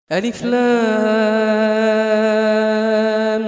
ألف لام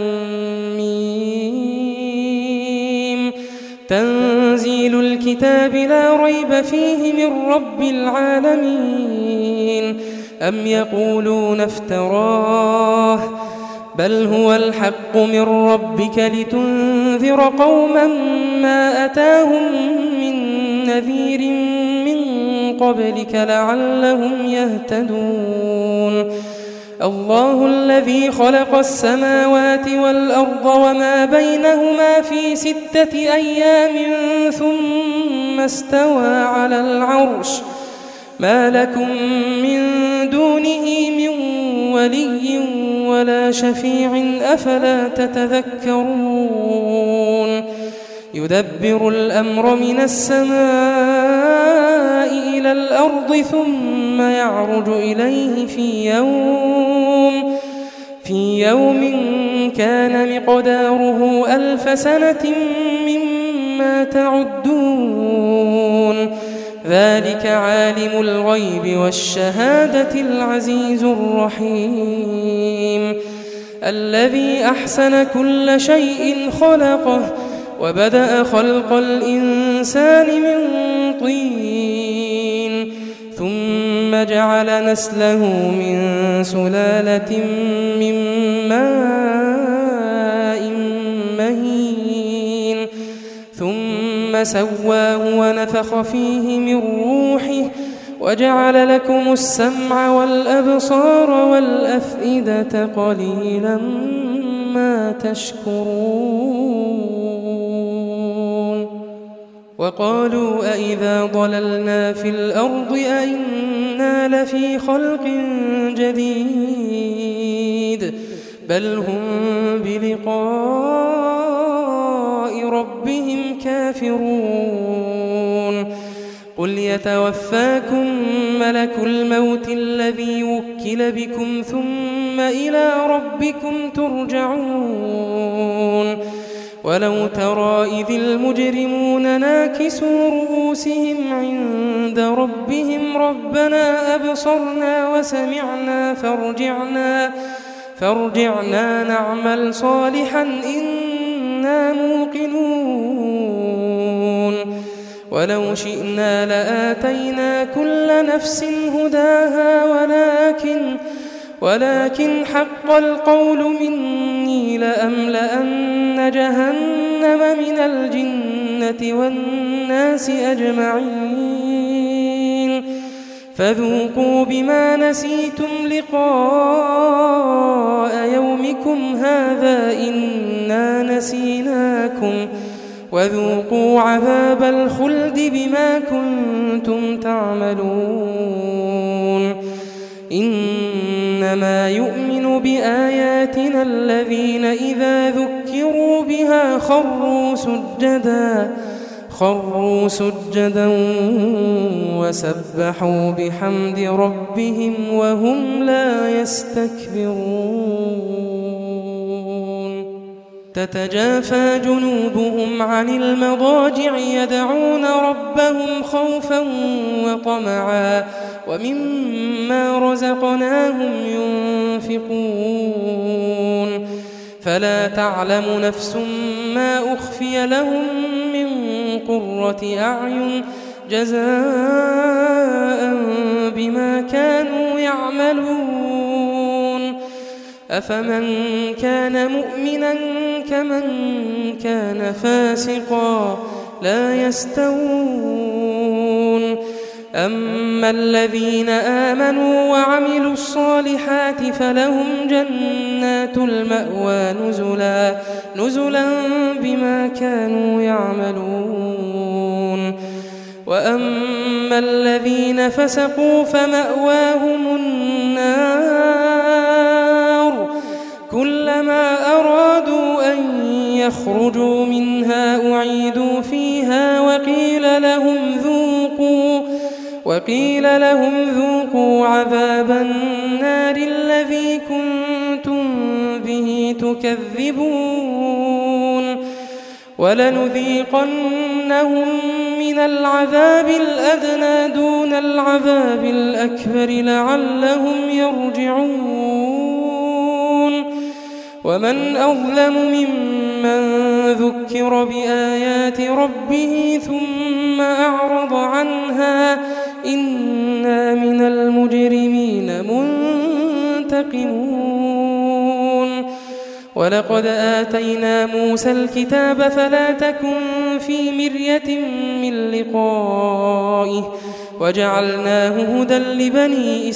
ميم. تنزيل الكتاب لا ريب فيه من رب العالمين. أم يقولون افتراه بل هو الحق من ربك لتنذر قوما ما أتاهم من نذير من قبلك لعلهم يهتدون. الله الذي خلق السماوات والأرض وما بينهما في 6 أيام ثم استوى على العرش ما لكم من دونه من ولي ولا شفيع أفلا تتذكرون. يدبر الأمر من السماء إلى الأرض ثم يعرج إليه في يوم كان مقداره 1000 سنة مما تعدون. ذلك عالم الغيب والشهادة العزيز الرحيم الذي أحسن كل شيء خلقه وبدأ خلق الإنسان من طين ثم جعل نسله من سلالة من ماء مهين ثم سواه ونفخ فيه من روحه وجعل لكم السمع والأبصار والأفئدة قليلا ما تشكرون. وقالوا أئذا ضللنا في الأرض أئنا لفي خلق جديد بل هم بلقاء ربهم كافرون. قل يتوفاكم ملك الموت الذي وكل بكم ثم إلى ربكم ترجعون. ولو ترى إذ المجرمون ناكسوا رؤوسهم عند ربهم ربنا أبصرنا وسمعنا فارجعنا نعمل صالحا إنا موقنون. ولو شئنا لآتينا كل نفس هداها ولكن حق القول مني لأملأن جهنم من الجنة والناس أجمعين. فذوقوا بما نسيتم لقاء يومكم هذا إنا نسيناكم وذوقوا عذاب الخلد بما كنتم تعملون. إنما يؤمن بآياتنا الذين إذا ذكروا بها خروا سجدا وسبحوا بحمد ربهم وهم لا يستكبرون. تتجافى جنوبهم عن المضاجع يدعون ربهم خوفا وطمعا ومما رزقناهم ينفقون. فلا تعلم نفس ما أخفي لهم من قرة أعين جزاء بما كانوا يعملون. أفمن كان مؤمنا كمن كان فاسقا لا يستوون. أما الذين آمنوا وعملوا الصالحات فلهم جنات المأوى نزلا بما كانوا يعملون. وأما الذين فسقوا فمأواهم النار كلما أرادوا أن يخرجوا منها أعيدوا فيها وقيل لهم ذوقوا عذاب النار الذي كنتم به تكذبون. ولنذيقنهم من العذاب الأدنى دون العذاب الأكبر لعلهم يرجعون ومن أظلم ممن ذكر بآيات ربه ثم أعرض عنها إنا من المجرمين منتقمون ولقد آتينا موسى الكتاب فلا تكن في مرية من لقائه وجعلناه هدى لبني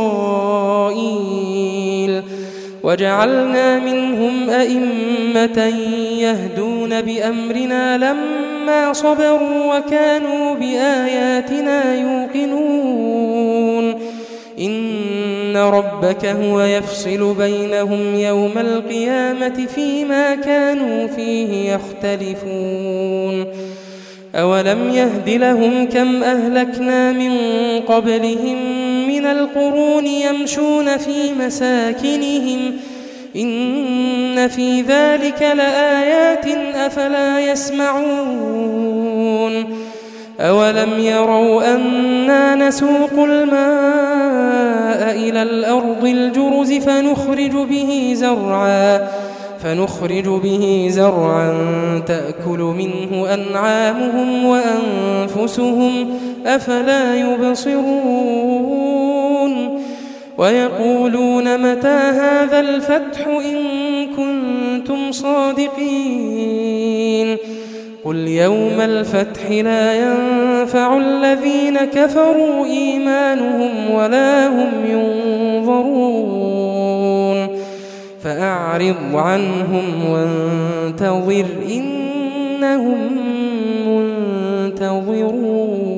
إسرائيل وجعلنا منهم أئمة يهدون بأمرنا لما صبروا وكانوا بآياتنا يوقنون إن ربك هو يفصل بينهم يوم القيامة فيما كانوا فيه يختلفون أولم يهد لهم كم أهلكنا من قبلهم من القرون يمشون في مساكنهم إن في ذلك لآيات أفلا يسمعون أولم يروا أنا نسوق الماء إلى الأرض الجرز فنخرج به زرعا تأكل منه أنعامهم وأنفسهم أفلا يبصرون ويقولون متى هذا الفتح إن كنتم صادقين قل يوم الفتح لا ينفع الذين كفروا إيمانهم ولا هم ينظرون فأعرض عنهم وانتظر إنهم منتظرون